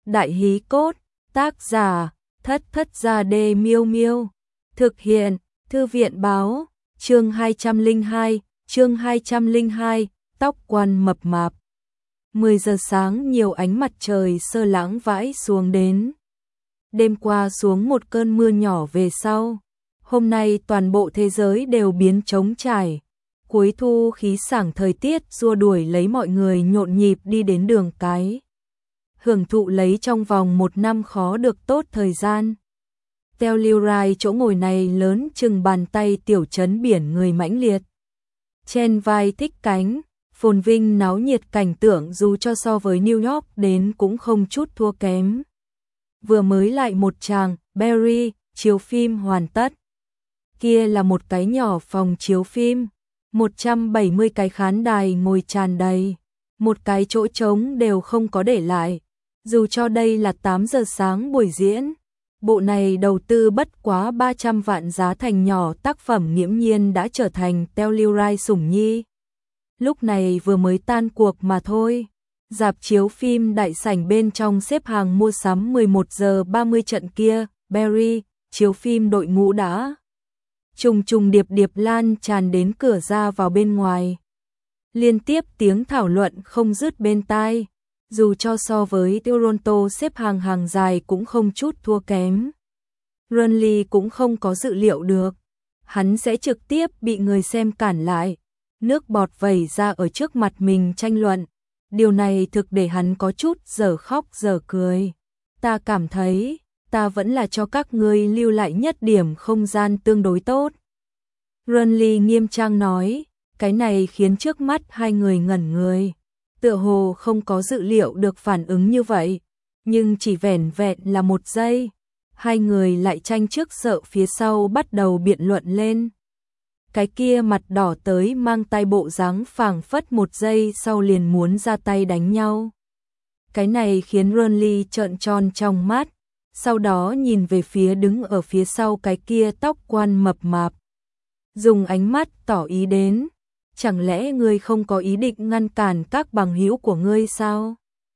Đại hí cốt, tác giả, Thất Thất Gia Đê Miêu Miêu. Thực hiện, Thư viện báo, chương 202, tóc quan mập mạp. 10 giờ sáng nhiều ánh mặt trời sơ lãng vãi xuống đến. Đêm qua xuống một cơn mưa nhỏ về sau. Hôm nay toàn bộ thế giới đều biến trống trải. Cuối thu khí sảng thời tiết xua đuổi lấy mọi người nhộn nhịp đi đến đường cái. Hưởng thụ lấy trong vòng một năm khó được tốt thời gian. Telluride chỗ ngồi này lớn chừng bàn tay tiểu trấn biển người mãnh liệt. Trên vai thích cánh, phồn vinh náo nhiệt cảnh tượng dù cho so với New York đến cũng không chút thua kém. Vừa mới lại một tràng, Barry, chiếu phim hoàn tất. Kia là một cái nhỏ phòng chiếu phim, 170 cái khán đài ngồi tràn đầy, một cái chỗ trống đều không có để lại. Dù cho đây là 8 giờ sáng buổi diễn, bộ này đầu tư bất quá 300 vạn giá thành nhỏ tác phẩm nghiễm nhiên đã trở thành Telluride sủng nhi. Lúc này vừa mới tan cuộc mà thôi. Rạp chiếu phim đại sảnh bên trong xếp hàng mua sắm 11 giờ 30 trận kia, Barry, chiếu phim đội ngũ đã trùng trùng điệp điệp lan tràn đến cửa ra vào bên ngoài. Liên tiếp tiếng thảo luận không dứt bên tai, dù cho so với Toronto xếp hàng dài cũng không chút thua kém. Runley cũng không có dự liệu được, hắn sẽ trực tiếp bị người xem cản lại, nước bọt vẩy ra ở trước mặt mình tranh luận. Điều này thực để hắn có chút giờ khóc giờ cười. Ta cảm thấy, ta vẫn là cho các ngươi lưu lại nhất điểm không gian tương đối tốt. Runley nghiêm trang nói, cái này khiến trước mắt hai người ngẩn người. Tựa hồ không có dự liệu được phản ứng như vậy, nhưng chỉ vẻn vẹn là một giây. Hai người lại tranh trước sợ phía sau bắt đầu biện luận lên. Cái kia mặt đỏ tới mang tay bộ dáng phảng phất một giây sau liền muốn ra tay đánh nhau. Cái này khiến Runley trợn tròn trong mắt, sau đó nhìn về phía đứng ở phía sau cái kia tóc quan mập mạp. Dùng ánh mắt tỏ ý đến, chẳng lẽ ngươi không có ý định ngăn cản các bằng hữu của ngươi sao?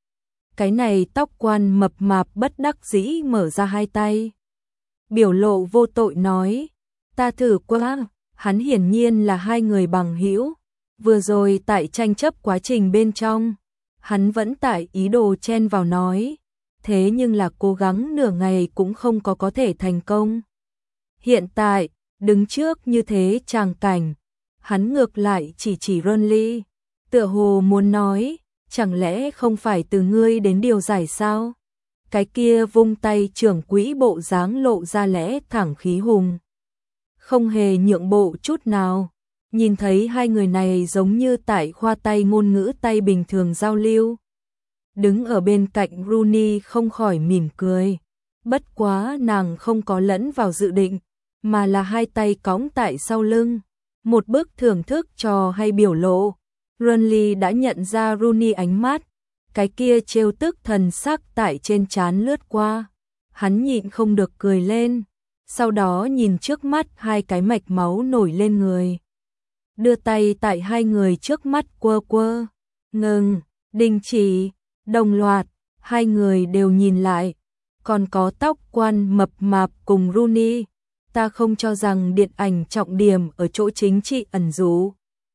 Cái này tóc quan mập mạp bất đắc dĩ mở ra hai tay. Biểu lộ vô tội nói, ta thử qua. Hắn hiển nhiên là hai người bằng hữu, vừa rồi tại tranh chấp quá trình bên trong, hắn vẫn tại ý đồ chen vào nói, thế nhưng là cố gắng nửa ngày cũng không có thể thành công. Hiện tại, đứng trước như thế tràng cảnh, hắn ngược lại chỉ Runley, tựa hồ muốn nói, chẳng lẽ không phải từ ngươi đến điều giải sao? Cái kia vung tay trưởng quỹ bộ dáng lộ ra lẽ thẳng khí hùng. Không hề nhượng bộ chút nào, nhìn thấy hai người này giống như tại khoa tay ngôn ngữ tay bình thường giao lưu. Đứng ở bên cạnh Rooney không khỏi mỉm cười, bất quá nàng không có lẫn vào dự định, mà là hai tay cõng tại sau lưng, một bức thưởng thức trò hay biểu lộ. Runley đã nhận ra Rooney ánh mắt, cái kia trêu tức thần sắc tại trên trán lướt qua, hắn nhịn không được cười lên. Sau đó nhìn trước mắt hai cái mạch máu nổi lên người. Đưa tay tại hai người trước mắt quơ quơ. Ngừng, đình chỉ, đồng loạt, hai người đều nhìn lại. Còn có tóc quan mập mạp cùng Rooney. Ta không cho rằng điện ảnh trọng điểm ở chỗ chính trị ẩn dụ.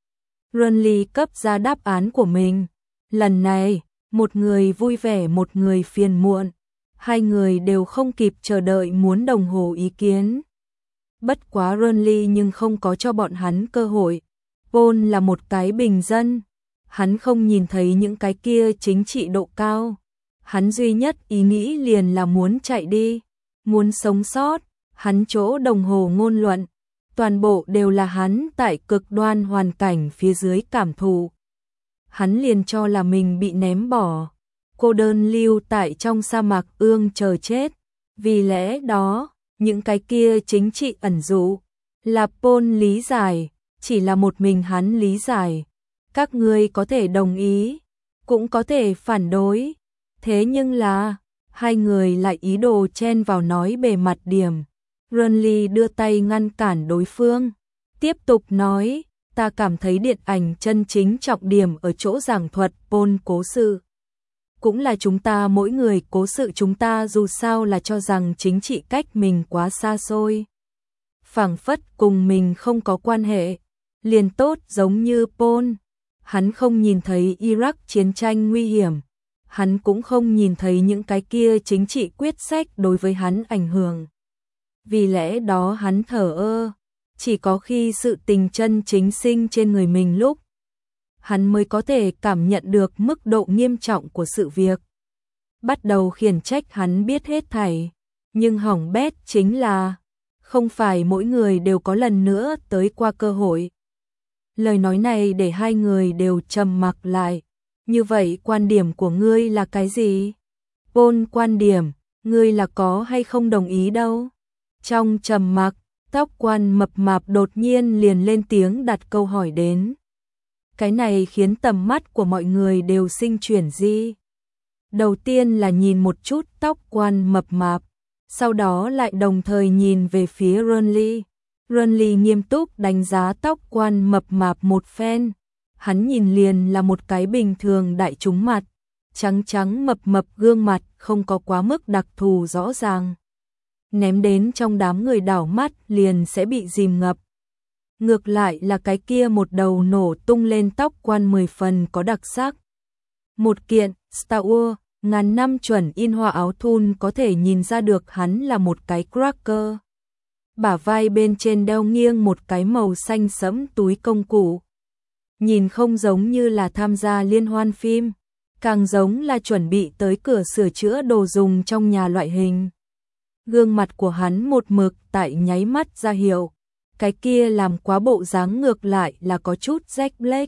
Runley cấp ra đáp án của mình. Lần này, một người vui vẻ một người phiền muộn. Hai người đều không kịp chờ đợi muốn đồng hồ ý kiến. Bất quá Runley nhưng không có cho bọn hắn cơ hội. Paul là một cái bình dân. Hắn không nhìn thấy những cái kia chính trị độ cao. Hắn duy nhất ý nghĩ liền là muốn chạy đi, muốn sống sót. Hắn chỗ đồng hồ ngôn luận, toàn bộ đều là hắn tại cực đoan hoàn cảnh phía dưới cảm thụ. Hắn liền cho là mình bị ném bỏ, cô đơn lưu tại trong sa mạc ương chờ chết. Vì lẽ đó, những cái kia chính trị ẩn dụ là Paul lý giải, chỉ là một mình hắn lý giải. Các ngươi có thể đồng ý, cũng có thể phản đối. Thế nhưng là, hai người lại ý đồ chen vào nói bề mặt điểm. Runley đưa tay ngăn cản đối phương, tiếp tục nói, ta cảm thấy điện ảnh chân chính trọng điểm ở chỗ giảng thuật Paul cố sự cũng là chúng ta mỗi người cố sự chúng ta dù sao là cho rằng chính trị cách mình quá xa xôi. Phảng phất cùng mình không có quan hệ, liền tốt giống như Paul. Hắn không nhìn thấy Iraq chiến tranh nguy hiểm, hắn cũng không nhìn thấy những cái kia chính trị quyết sách đối với hắn ảnh hưởng. Vì lẽ đó hắn thờ ơ, chỉ có khi sự tình chân chính sinh trên người mình lúc, hắn mới có thể cảm nhận được mức độ nghiêm trọng của sự việc. Bắt đầu khiển trách hắn biết hết thảy, nhưng hỏng bét chính là không phải mỗi người đều có lần nữa tới qua cơ hội. Lời nói này để hai người đều trầm mặc lại. Như vậy quan điểm của ngươi là cái gì? Paul quan điểm, ngươi là có hay không đồng ý đâu? Trong trầm mặc, tóc quan mập mạp đột nhiên liền lên tiếng đặt câu hỏi đến. Cái này khiến tầm mắt của mọi người đều sinh chuyển di. Đầu tiên là nhìn một chút tóc quan mập mạp, sau đó lại đồng thời nhìn về phía Renly. Renly nghiêm túc đánh giá tóc quan mập mạp một phen. Hắn nhìn liền là một cái bình thường đại chúng mặt, trắng trắng mập mập gương mặt không có quá mức đặc thù rõ ràng. Ném đến trong đám người đảo mắt liền sẽ bị dìm ngập. Ngược lại là cái kia một đầu nổ tung lên tóc quan 10 phần có đặc sắc. Một kiện Star Wars ngàn năm chuẩn in hoa áo thun có thể nhìn ra được hắn là một cái cracker. Bả vai bên trên đeo nghiêng một cái màu xanh sẫm túi công cụ. Nhìn không giống như là tham gia liên hoan phim, càng giống là chuẩn bị tới cửa sửa chữa đồ dùng trong nhà loại hình. Gương mặt của hắn một mực tại nháy mắt ra hiệu, cái kia làm quá bộ dáng ngược lại là có chút rách blake.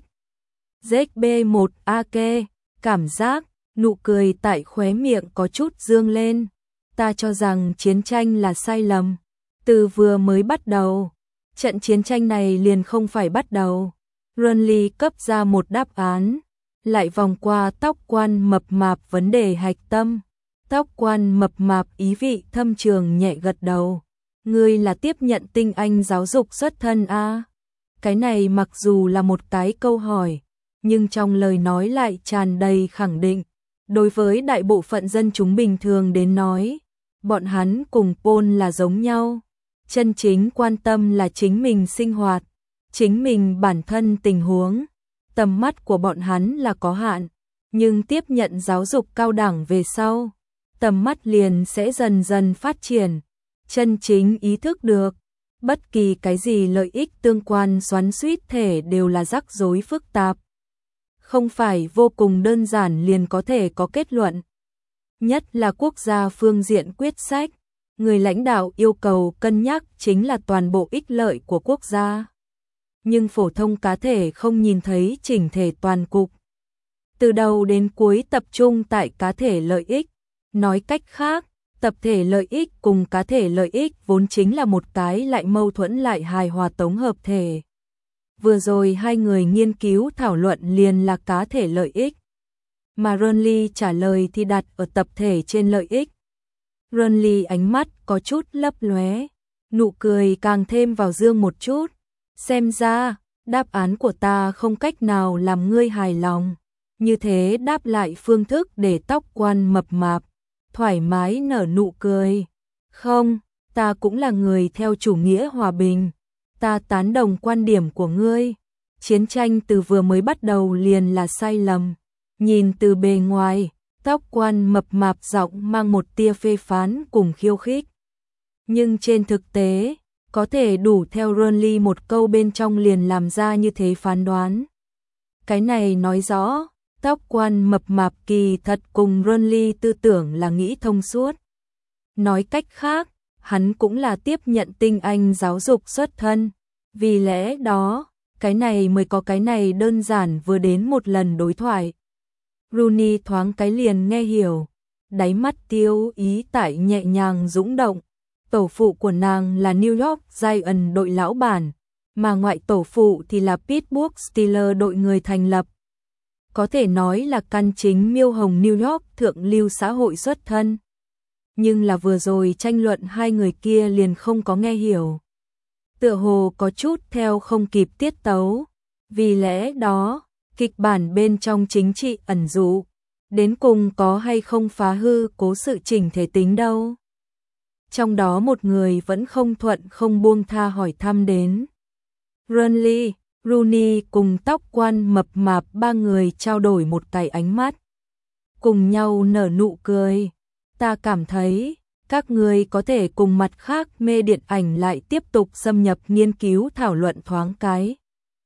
ZB1AK, cảm giác, nụ cười tại khóe miệng có chút dương lên. Ta cho rằng chiến tranh là sai lầm. Từ vừa mới bắt đầu, trận chiến tranh này liền không phải bắt đầu. Renly cấp ra một đáp án, lại vòng qua tóc quan mập mạp vấn đề hạch tâm. Tóc quan mập mạp ý vị thâm trường nhẹ gật đầu. Ngươi là tiếp nhận tinh anh giáo dục xuất thân a? Cái này mặc dù là một cái câu hỏi, nhưng trong lời nói lại tràn đầy khẳng định. Đối với đại bộ phận dân chúng bình thường đến nói, bọn hắn cùng Paul là giống nhau. Chân chính quan tâm là chính mình sinh hoạt, chính mình bản thân tình huống. Tầm mắt của bọn hắn là có hạn, nhưng tiếp nhận giáo dục cao đẳng về sau, tầm mắt liền sẽ dần dần phát triển. Chân chính ý thức được, bất kỳ cái gì lợi ích tương quan xoắn xuýt thể đều là rắc rối phức tạp. Không phải vô cùng đơn giản liền có thể có kết luận. Nhất là quốc gia phương diện quyết sách, người lãnh đạo yêu cầu cân nhắc chính là toàn bộ ích lợi của quốc gia. Nhưng phổ thông cá thể không nhìn thấy chỉnh thể toàn cục. Từ đầu đến cuối tập trung tại cá thể lợi ích. Nói cách khác, tập thể lợi ích cùng cá thể lợi ích vốn chính là một cái lại mâu thuẫn lại hài hòa tổng hợp thể. Vừa rồi hai người nghiên cứu thảo luận liền là cá thể lợi ích, mà Renly trả lời thì đặt ở tập thể trên lợi ích. Renly ánh mắt có chút lấp lóe, nụ cười càng thêm vào dương một chút. Xem ra, đáp án của ta không cách nào làm ngươi hài lòng. Như thế đáp lại phương thức để tóc quan mập mạp thoải mái nở nụ cười. Không, ta cũng là người theo chủ nghĩa hòa bình. Ta tán đồng quan điểm của ngươi. Chiến tranh từ vừa mới bắt đầu liền là sai lầm. Nhìn từ bề ngoài, tóc quan mập mạp giọng mang một tia phê phán cùng khiêu khích. Nhưng trên thực tế, có thể đủ theo Renly một câu bên trong liền làm ra như thế phán đoán. Cái này nói rõ, tóc quan mập mạp kỳ thật cùng Renly tư tưởng là nghĩ thông suốt. Nói cách khác, hắn cũng là tiếp nhận tinh anh giáo dục xuất thân. Vì lẽ đó, cái này mới có cái này đơn giản vừa đến một lần đối thoại. Rooney thoáng cái liền nghe hiểu, đáy mắt tiêu ý tại nhẹ nhàng dũng động. Tổ phụ của nàng là New York Giants đội lão bản, mà ngoại tổ phụ thì là Pittsburgh Steelers đội người thành lập. Có thể nói là căn chính miêu hồng New York thượng lưu xã hội xuất thân. Nhưng là vừa rồi tranh luận hai người kia liền không có nghe hiểu. Tựa hồ có chút theo không kịp tiết tấu. Vì lẽ đó, kịch bản bên trong chính trị ẩn dụ, đến cùng có hay không phá hư cố sự chỉnh thể tính đâu. Trong đó một người vẫn không thuận không buông tha hỏi thăm đến. Renly, Rooney cùng tóc quan mập mạp ba người trao đổi một cái ánh mắt. Cùng nhau nở nụ cười. Ta cảm thấy, các người có thể cùng mặt khác mê điện ảnh lại tiếp tục xâm nhập nghiên cứu thảo luận thoáng cái.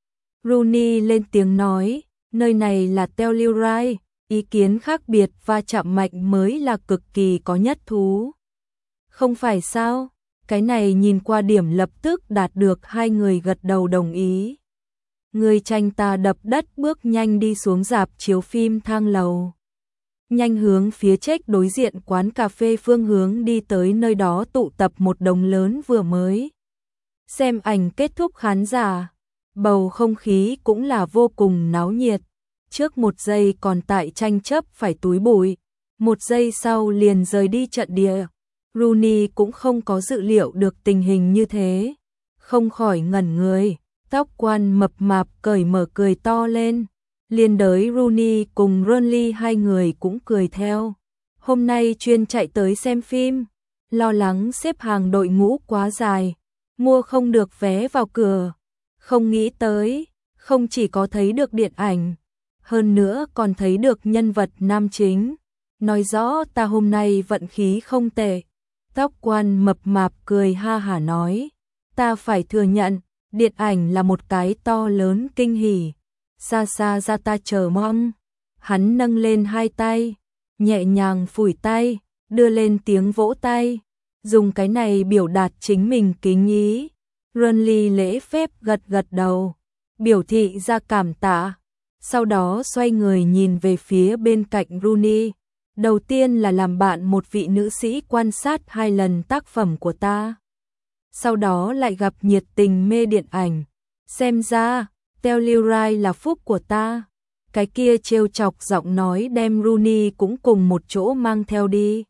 Rooney lên tiếng nói, nơi này là Telluride, ý kiến khác biệt và chạm mạnh mới là cực kỳ có nhất thú. Không phải sao? Cái này nhìn qua điểm lập tức đạt được hai người gật đầu đồng ý. Người tranh ta đập đất bước nhanh đi xuống rạp chiếu phim thang lầu. Nhanh hướng phía check đối diện quán cà phê phương hướng đi tới nơi đó tụ tập một đống lớn vừa mới xem ảnh kết thúc khán giả. Bầu không khí cũng là vô cùng náo nhiệt. Trước một giây còn tại tranh chấp phải túi bụi, một giây sau liền rời đi trận địa. Rooney cũng không có dự liệu được tình hình như thế, không khỏi ngẩn người. Tóc quan mập mạp cởi mở cười to lên. Liên đới Rooney cùng Renly hai người cũng cười theo. Hôm nay chuyên chạy tới xem phim, lo lắng xếp hàng đội ngũ quá dài, mua không được vé vào cửa. Không nghĩ tới, không chỉ có thấy được điện ảnh, hơn nữa còn thấy được nhân vật nam chính. Nói rõ ta hôm nay vận khí không tệ. Tóc quan mập mạp cười ha hả nói, ta phải thừa nhận, điện ảnh là một cái to lớn kinh hỉ. Xa xa ra ta chờ mong. Hắn nâng lên hai tay, nhẹ nhàng phủi tay, đưa lên tiếng vỗ tay, dùng cái này biểu đạt chính mình kính ý. Renly lễ phép gật gật đầu, biểu thị ra cảm tạ, sau đó xoay người nhìn về phía bên cạnh Rooney. Đầu tiên là làm bạn một vị nữ sĩ quan sát 2 lần tác phẩm của ta, sau đó lại gặp nhiệt tình mê điện ảnh. Xem ra, Telluride là phúc của ta. Cái kia trêu chọc giọng nói đem Rooney cũng cùng một chỗ mang theo đi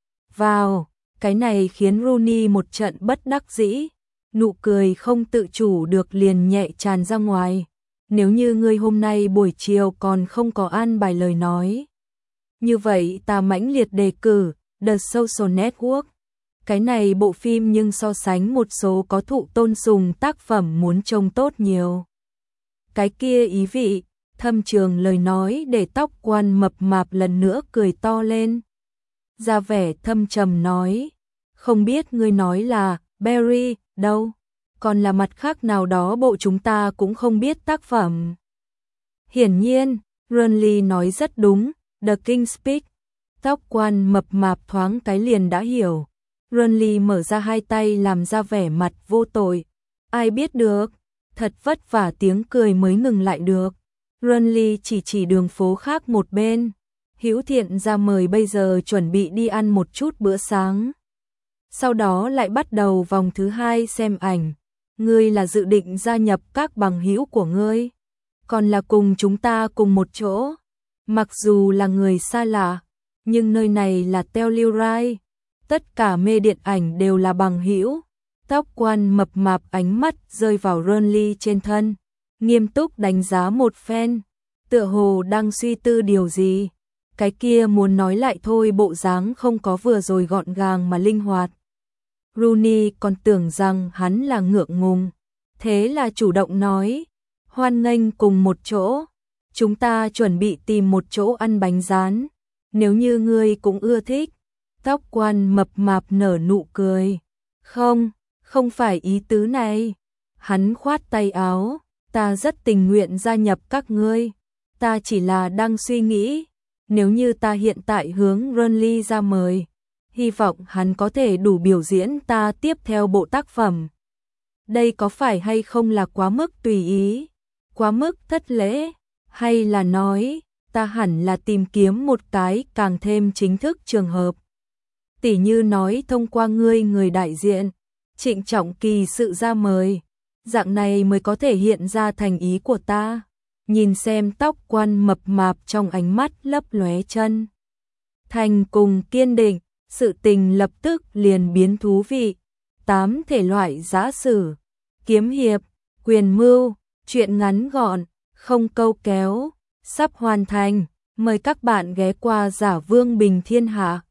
vào. Cái này khiến Rooney một trận bất đắc dĩ, nụ cười không tự chủ được liền nhẹ tràn ra ngoài. Nếu như ngươi hôm nay buổi chiều còn không có an bài lời nói, như vậy ta mãnh liệt đề cử The Social Network. Cái này bộ phim nhưng so sánh một số có thụ tôn sùng tác phẩm muốn trông tốt nhiều. Cái kia ý vị, thâm trường lời nói để tóc quan mập mạp lần nữa cười to lên. Ra vẻ thâm trầm nói, không biết ngươi nói là Barry đâu, còn là mặt khác nào đó bộ chúng ta cũng không biết tác phẩm. Hiển nhiên, Renly nói rất đúng, The King's Speech. Tóc quan mập mạp thoáng cái liền đã hiểu. Renly mở ra hai tay làm ra vẻ mặt vô tội. Ai biết được, thật vất vả tiếng cười mới ngừng lại được. Renly chỉ đường phố khác một bên. Hữu Thiện ra mời bây giờ chuẩn bị đi ăn một chút bữa sáng. Sau đó lại bắt đầu vòng thứ 2 xem ảnh. Ngươi là dự định gia nhập các bằng hữu của ngươi, còn là cùng chúng ta cùng một chỗ. Mặc dù là người xa lạ, nhưng nơi này là Telluride, tất cả mê điện ảnh đều là bằng hữu. Tóc quan mập mạp ánh mắt rơi vào Renly trên thân, nghiêm túc đánh giá một phen, tựa hồ đang suy tư điều gì. Cái kia muốn nói lại thôi, bộ dáng không có vừa rồi gọn gàng mà linh hoạt. Rooney còn tưởng rằng hắn là ngượng ngùng, thế là chủ động nói, hoan nghênh cùng một chỗ, chúng ta chuẩn bị tìm một chỗ ăn bánh rán, nếu như ngươi cũng ưa thích. Tóc quan mập mạp nở nụ cười, không phải ý tứ này. Hắn khoát tay áo, ta rất tình nguyện gia nhập các ngươi, ta chỉ là đang suy nghĩ, nếu như ta hiện tại hướng Renly ra mời, hy vọng hắn có thể đủ biểu diễn ta tiếp theo bộ tác phẩm. Đây có phải hay không là quá mức tùy ý, quá mức thất lễ, hay là nói, ta hẳn là tìm kiếm một cái càng thêm chính thức trường hợp. Tỉ như nói thông qua ngươi người đại diện, trịnh trọng kỳ sự ra mời, dạng này mới có thể hiện ra thành ý của ta. Nhìn xem tóc quan mập mạp trong ánh mắt lấp lóe chân thành cùng kiên định, sự tình lập tức liền biến thú vị. 8 thể loại giã sử, kiếm hiệp, quyền mưu, truyện ngắn gọn, không câu kéo, sắp hoàn thành. Mời các bạn ghé qua Giả Vương Bình Thiên Hạ.